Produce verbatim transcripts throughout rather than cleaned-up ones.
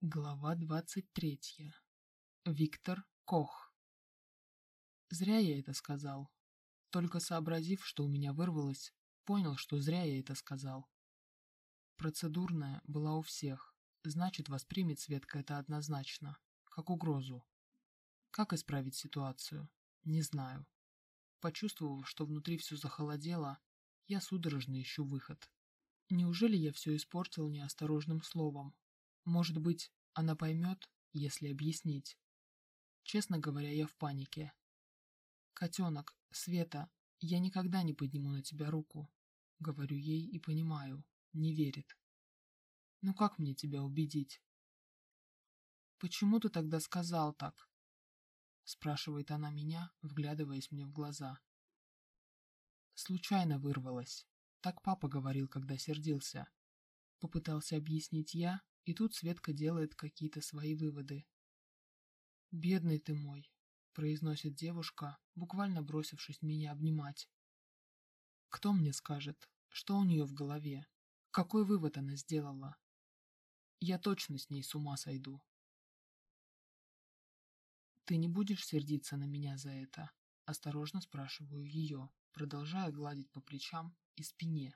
Глава двадцать третья. Виктор Кох. Зря я это сказал. Только сообразив, что у меня вырвалось, понял, что зря я это сказал. Процедурная была у всех, значит, воспримет Светка это однозначно, как угрозу. Как исправить ситуацию? Не знаю. Почувствовав, что внутри все захолодело, я судорожно ищу выход. Неужели я все испортил неосторожным словом? Может быть, она поймет, если объяснить. Честно говоря, я в панике. «Котенок, Света, я никогда не подниму на тебя руку», — говорю ей и понимаю, не верит. «Ну как мне тебя убедить?» «Почему ты тогда сказал так?» — спрашивает она меня, вглядываясь мне в глаза. Случайно вырвалась. Так папа говорил, когда сердился. Попытался объяснить я, и тут Светка делает какие-то свои выводы. «Бедный ты мой», — произносит девушка, буквально бросившись меня обнимать. «Кто мне скажет, что у нее в голове? Какой вывод она сделала? Я точно с ней с ума сойду». «Ты не будешь сердиться на меня за это?» — осторожно спрашиваю ее, продолжая гладить по плечам и спине.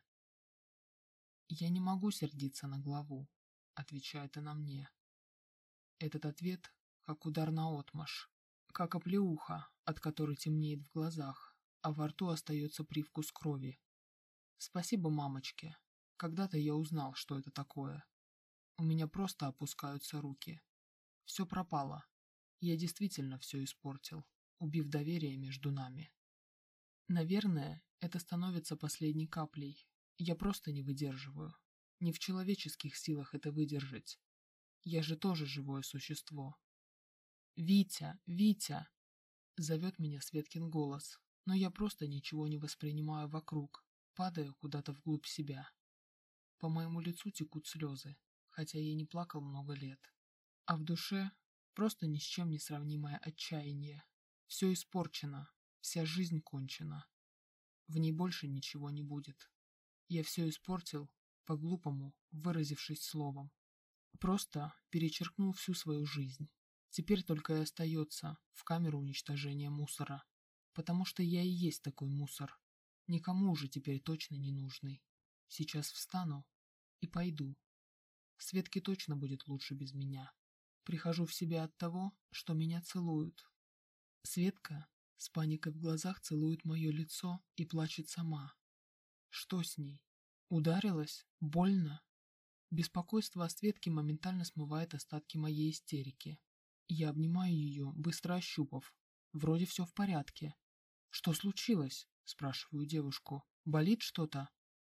«Я не могу сердиться на главу», — отвечает она мне. Этот ответ как удар наотмашь, как оплеуха, от которой темнеет в глазах, а во рту остается привкус крови. Спасибо мамочке. Когда-то я узнал, что это такое. У меня просто опускаются руки. Все пропало. Я действительно все испортил, убив доверие между нами. Наверное, это становится последней каплей. Я просто не выдерживаю. Не в человеческих силах это выдержать. Я же тоже живое существо. «Витя! Витя!» — зовет меня Светкин голос, но я просто ничего не воспринимаю вокруг, падаю куда-то вглубь себя. По моему лицу текут слезы, хотя я не плакал много лет. А в душе просто ни с чем не сравнимое отчаяние. Все испорчено, вся жизнь кончена. В ней больше ничего не будет. Я все испортил, по-глупому выразившись словом. Просто перечеркнул всю свою жизнь. Теперь только и остается в камеру уничтожения мусора. Потому что я и есть такой мусор. Никому уже теперь точно не нужный. Сейчас встану и пойду. Светке точно будет лучше без меня. Прихожу в себя от того, что меня целуют. Светка с паникой в глазах целует мое лицо и плачет сама. Что с ней? Ударилась? Больно? Беспокойство о Светке моментально смывает остатки моей истерики. Я обнимаю ее, быстро ощупав. Вроде все в порядке. «Что случилось?» – спрашиваю девушку. «Болит что-то?»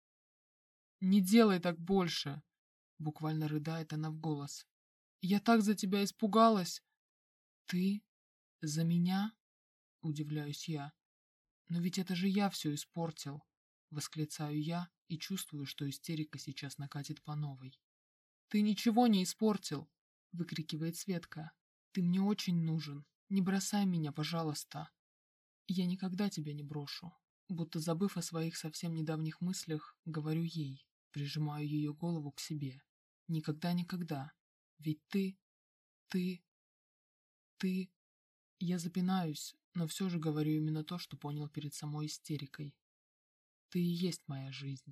«Не делай так больше!» – буквально рыдает она в голос. «Я так за тебя испугалась!» «Ты? За меня?» – удивляюсь я. «Но ведь это же я все испортил!» – восклицаю я и чувствую, что истерика сейчас накатит по новой. «Ты ничего не испортил!» – выкрикивает Светка. «Ты мне очень нужен. Не бросай меня, пожалуйста!» «Я никогда тебя не брошу!» Будто забыв о своих совсем недавних мыслях, говорю ей, прижимаю ее голову к себе. «Никогда-никогда! Ведь ты... ты... ты...» Я запинаюсь, но все же говорю именно то, что понял перед самой истерикой. «Ты и есть моя жизнь!»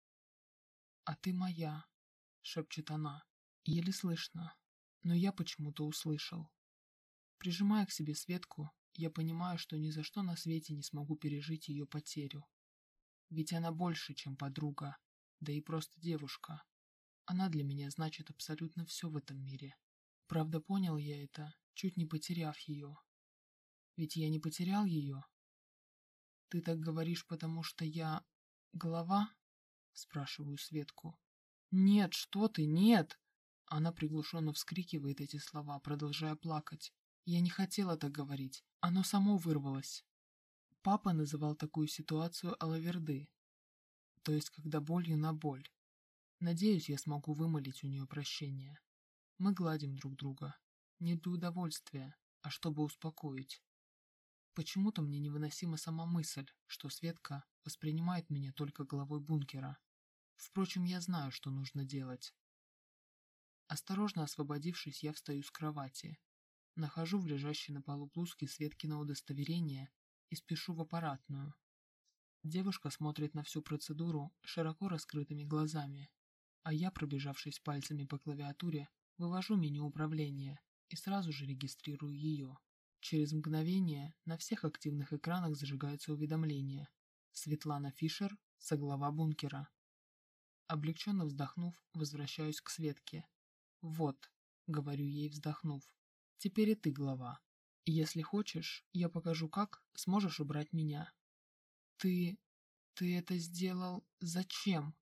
«А ты моя!» — шепчет она. Еле слышно, но я почему-то услышал. Прижимая к себе Светку, я понимаю, что ни за что на свете не смогу пережить ее потерю. Ведь она больше, чем подруга, да и просто девушка. Она для меня значит абсолютно все в этом мире. Правда, понял я это, чуть не потеряв ее. Ведь я не потерял ее. «Ты так говоришь, потому что я... голова?» — спрашиваю Светку. «Нет, что ты, нет!» Она приглушенно вскрикивает эти слова, продолжая плакать. «Я не хотела так говорить. Оно само вырвалось». Папа называл такую ситуацию алаверды, то есть когда болью на боль. Надеюсь, я смогу вымолить у нее прощение. Мы гладим друг друга. Не для удовольствия, а чтобы успокоить. Почему-то мне невыносима сама мысль, что Светка воспринимает меня только главой бункера. Впрочем, я знаю, что нужно делать. Осторожно освободившись, я встаю с кровати. Нахожу в лежащей на полу блузке Светкино удостоверение и спешу в аппаратную. Девушка смотрит на всю процедуру широко раскрытыми глазами, а я, пробежавшись пальцами по клавиатуре, вывожу меню управления и сразу же регистрирую ее. Через мгновение на всех активных экранах зажигается уведомление. Светлана Фишер, соглава бункера. Облегченно вздохнув, возвращаюсь к Светке. «Вот», — говорю ей, вздохнув, — «теперь и ты глава. И если хочешь, я покажу, как сможешь убрать меня». «Ты... ты это сделал... зачем?»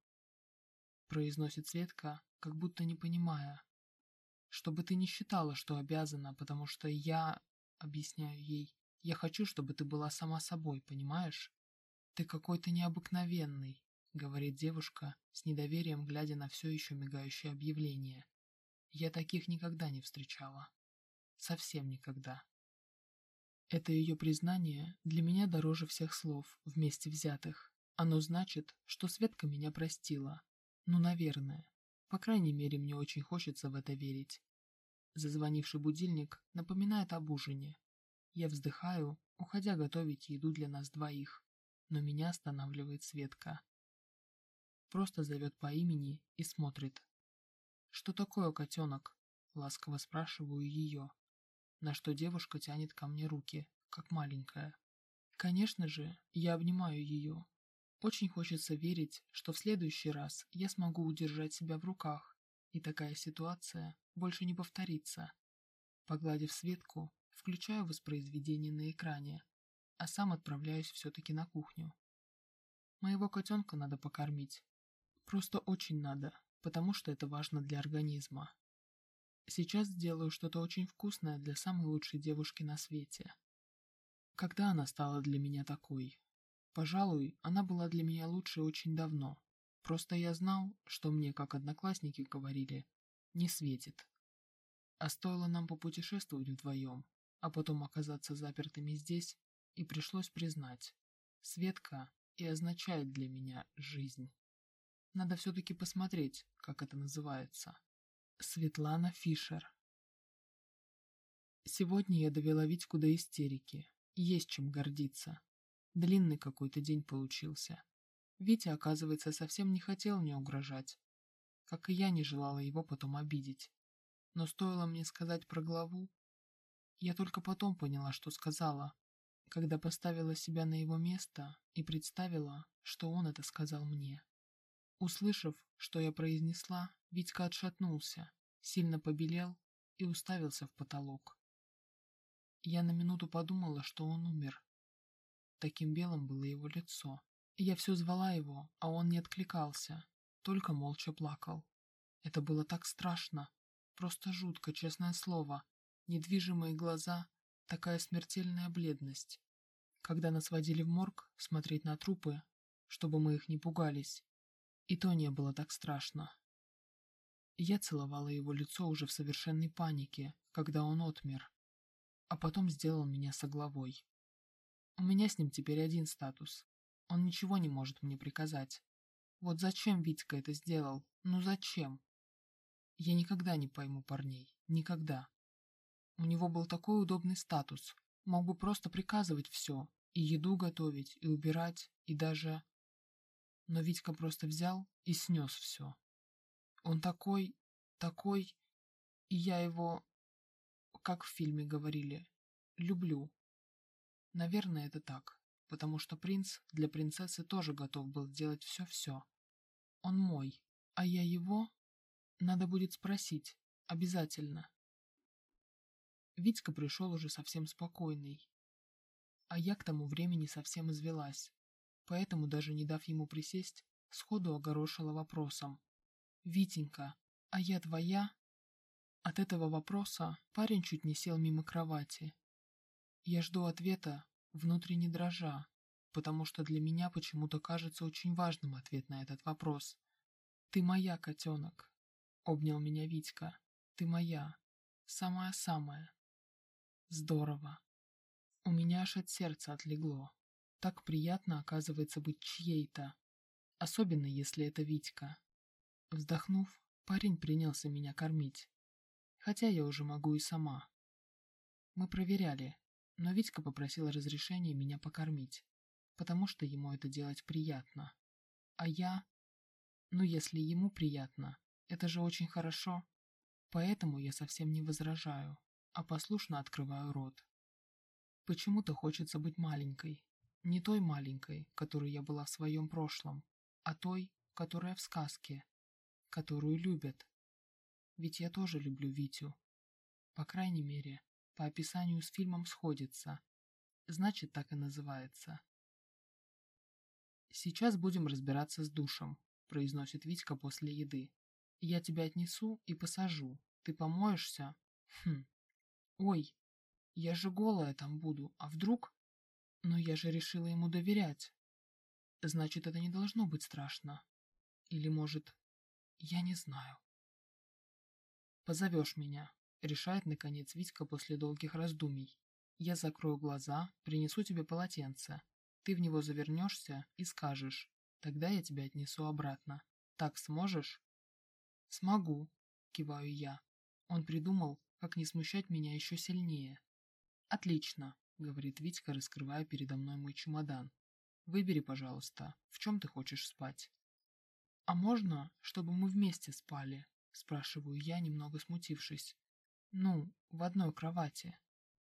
— произносит Светка, как будто не понимая. «Чтобы ты не считала, что обязана, потому что я...» — объясняю ей. «Я хочу, чтобы ты была сама собой, понимаешь? Ты какой-то необыкновенный», — говорит девушка, с недоверием глядя на все еще мигающее объявление. «Я таких никогда не встречала. Совсем никогда». Это ее признание для меня дороже всех слов, вместе взятых. Оно значит, что Светка меня простила. Ну, наверное. По крайней мере, мне очень хочется в это верить. Зазвонивший будильник напоминает об ужине. Я вздыхаю, уходя готовить еду для нас двоих, но меня останавливает Светка. Просто зовет по имени и смотрит. «Что такое, котенок?» — ласково спрашиваю ее, на что девушка тянет ко мне руки, как маленькая. Конечно же, я обнимаю ее. Очень хочется верить, что в следующий раз я смогу удержать себя в руках, и такая ситуация больше не повторится. Погладив Светку, включаю воспроизведение на экране, а сам отправляюсь все-таки на кухню. Моего котенка надо покормить. Просто очень надо, потому что это важно для организма. Сейчас сделаю что-то очень вкусное для самой лучшей девушки на свете. Когда она стала для меня такой? Пожалуй, она была для меня лучшей очень давно. Просто я знал, что мне, как одноклассники говорили, не светит. А стоило нам попутешествовать вдвоем, а потом оказаться запертыми здесь, и пришлось признать, Светка и означает для меня жизнь. Надо все-таки посмотреть, как это называется. Светлана Фишер. Сегодня я довела Витьку до истерики. Есть чем гордиться. Длинный какой-то день получился. Витя, оказывается, совсем не хотел мне угрожать. Как и я не желала его потом обидеть. Но стоило мне сказать про главу, я только потом поняла, что сказала, когда поставила себя на его место и представила, что он это сказал мне. Услышав, что я произнесла, Витька отшатнулся, сильно побелел и уставился в потолок. Я на минуту подумала, что он умер. Таким белым было его лицо. Я все звала его, а он не откликался, только молча плакал. Это было так страшно, просто жутко, честное слово. Недвижимые глаза, такая смертельная бледность. Когда нас водили в морг смотреть на трупы, чтобы мы их не пугались, и то не было так страшно. Я целовала его лицо уже в совершенной панике, когда он отмер, а потом сделал меня соглавой. У меня с ним теперь один статус. Он ничего не может мне приказать. Вот зачем Витька это сделал? Ну зачем? Я никогда не пойму парней. Никогда. У него был такой удобный статус. Мог бы просто приказывать все. И еду готовить, и убирать, и даже... Но Витька просто взял и снес все. Он такой, такой... И я его, как в фильме говорили, люблю. Наверное, это так. Потому что принц для принцессы тоже готов был сделать все-все. Он мой, а я его... Надо будет спросить. Обязательно. Витька пришел уже совсем спокойный. А я к тому времени совсем извелась. Поэтому, даже не дав ему присесть, сходу огорошила вопросом. «Витенька, а я твоя?» От этого вопроса парень чуть не сел мимо кровати. Я жду ответа, внутренне дрожа, потому что для меня почему-то кажется очень важным ответ на этот вопрос. «Ты моя, котенок», — обнял меня Витька. «Ты моя. Самая-самая». Здорово. У меня аж от сердца отлегло. Так приятно, оказывается, быть чьей-то. Особенно, если это Витька. Вздохнув, Парень принялся меня кормить, хотя я уже могу и сама. Мы проверяли, но Витька попросил разрешения меня покормить, потому что ему это делать приятно. А я... Ну, если ему приятно, это же очень хорошо. Поэтому я совсем не возражаю, а послушно открываю рот. Почему-то хочется быть маленькой. Не той маленькой, которой я была в своем прошлом, а той, которая в сказке, которую любят. Ведь я тоже люблю Витю. По крайней мере, по описанию с фильмом сходится. Значит, так и называется. «Сейчас будем разбираться с душем», — произносит Витька после еды. «Я тебя отнесу и посажу. Ты помоешься? Хм. Ой, я же голая там буду, а вдруг? Но я же решила ему доверять. Значит, это не должно быть страшно. Или, может, я не знаю». «Позовешь меня», — решает, наконец, Витька после долгих раздумий. «Я закрою глаза, принесу тебе полотенце. Ты в него завернешься и скажешь. Тогда я тебя отнесу обратно. Так сможешь?» «Смогу», — киваю я. Он придумал, как не смущать меня еще сильнее. «Отлично», — говорит Витька, раскрывая передо мной мой чемодан. «Выбери, пожалуйста, в чем ты хочешь спать». «А можно, чтобы мы вместе спали?» — спрашиваю я, немного смутившись. «Ну, в одной кровати».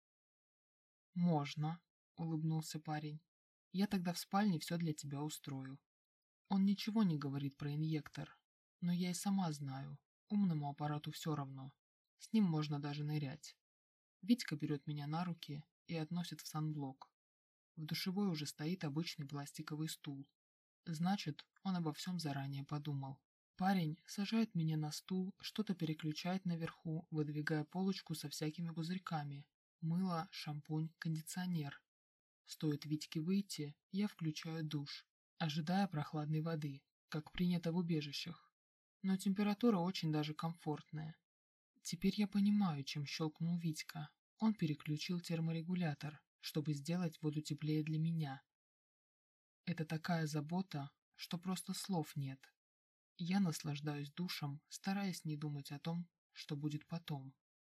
«Можно», — улыбнулся парень. «Я тогда в спальне все для тебя устрою». Он ничего не говорит про инъектор, но я и сама знаю, умному аппарату все равно. С ним можно даже нырять. Витька берет меня на руки и относит в санблок. В душевой уже стоит обычный пластиковый стул. Значит, он обо всем заранее подумал. Парень сажает меня на стул, что-то переключает наверху, выдвигая полочку со всякими пузырьками. Мыло, шампунь, кондиционер. Стоит Витьке выйти, я включаю душ, ожидая прохладной воды, как принято в убежищах. Но температура очень даже комфортная. Теперь я понимаю, чем щелкнул Витька. Он переключил терморегулятор, чтобы сделать воду теплее для меня. Это такая забота, что просто слов нет. Я наслаждаюсь душем, стараясь не думать о том, что будет потом.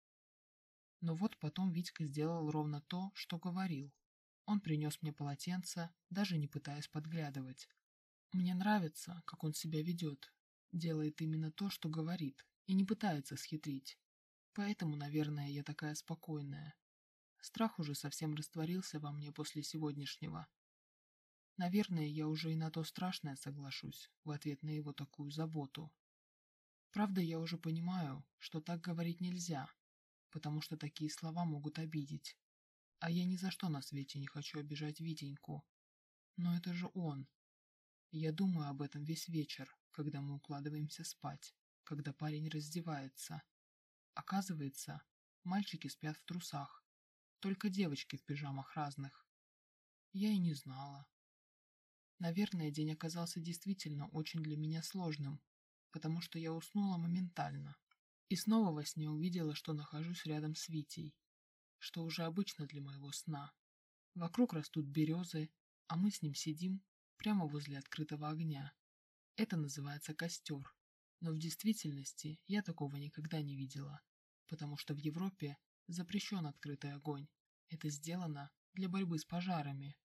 Но вот потом Витька сделал ровно то, что говорил. Он принес мне полотенце, даже не пытаясь подглядывать. Мне нравится, как он себя ведет. Делает именно то, что говорит, и не пытается схитрить. Поэтому, наверное, я такая спокойная. Страх уже совсем растворился во мне после сегодняшнего. Наверное, я уже и на то страшное соглашусь в ответ на его такую заботу. Правда, я уже понимаю, что так говорить нельзя, потому что такие слова могут обидеть. А я ни за что на свете не хочу обижать Витеньку. Но это же он. Я думаю об этом весь вечер, когда мы укладываемся спать, когда парень раздевается. Оказывается, мальчики спят в трусах, только девочки в пижамах разных. Я и не знала. Наверное, день оказался действительно очень для меня сложным, потому что я уснула моментально. И снова во сне увидела, что нахожусь рядом с Витей, что уже обычно для моего сна. Вокруг растут березы, а мы с ним сидим прямо возле открытого огня. Это называется костер, но в действительности я такого никогда не видела, потому что в Европе запрещен открытый огонь. Это сделано для борьбы с пожарами.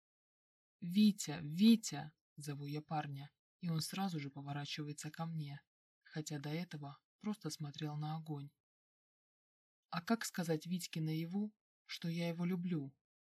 «Витя! Витя!» — зову я парня, и он сразу же поворачивается ко мне, хотя до этого просто смотрел на огонь. А как сказать Витьке наяву, что я его люблю?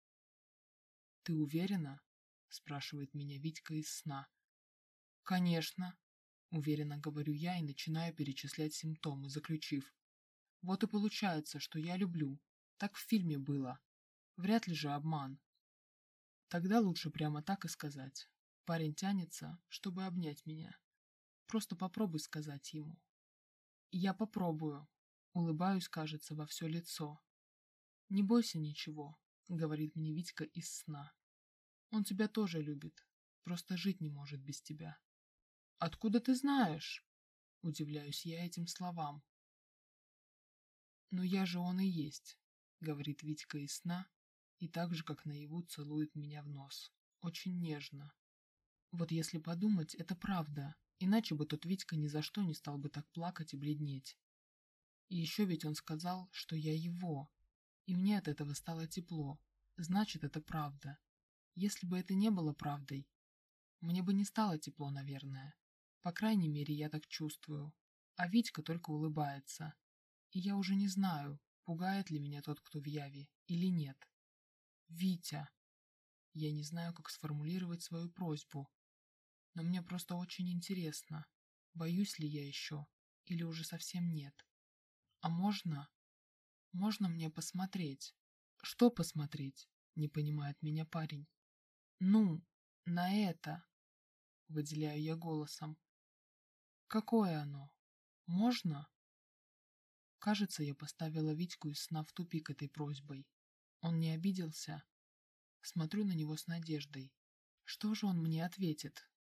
«Ты уверена?» — спрашивает меня Витька из сна. «Конечно», — уверенно говорю я и начинаю перечислять симптомы, заключив. «Вот и получается, что я люблю. Так в фильме было. Вряд ли же обман». Тогда лучше прямо так и сказать. Парень тянется, чтобы обнять меня. Просто попробуй сказать ему. Я попробую. Улыбаюсь, кажется, во все лицо. «Не бойся ничего», — говорит мне Витька из сна. «Он тебя тоже любит, просто жить не может без тебя». «Откуда ты знаешь?» — удивляюсь я этим словам. «Но я же он и есть», — говорит Витька из сна, и так же, как наяву, целует меня в нос. Очень нежно. Вот если подумать, это правда. Иначе бы тот Витька ни за что не стал бы так плакать и бледнеть. И еще ведь он сказал, что я его. И мне от этого стало тепло. Значит, это правда. Если бы это не было правдой, мне бы не стало тепло, наверное. По крайней мере, я так чувствую. А Витька только улыбается. И я уже не знаю, пугает ли меня тот, кто в яве, или нет. Витя. Я не знаю, как сформулировать свою просьбу. Но мне просто очень интересно, боюсь ли я еще, или уже совсем нет. А можно? Можно мне посмотреть? Что посмотреть? Не понимает меня парень. Ну, на это, выделяю я голосом. Какое оно? Можно? Кажется, я поставила Витьку из сна в тупик этой просьбой. Он не обиделся? Смотрю на него с надеждой. Что же он мне ответит?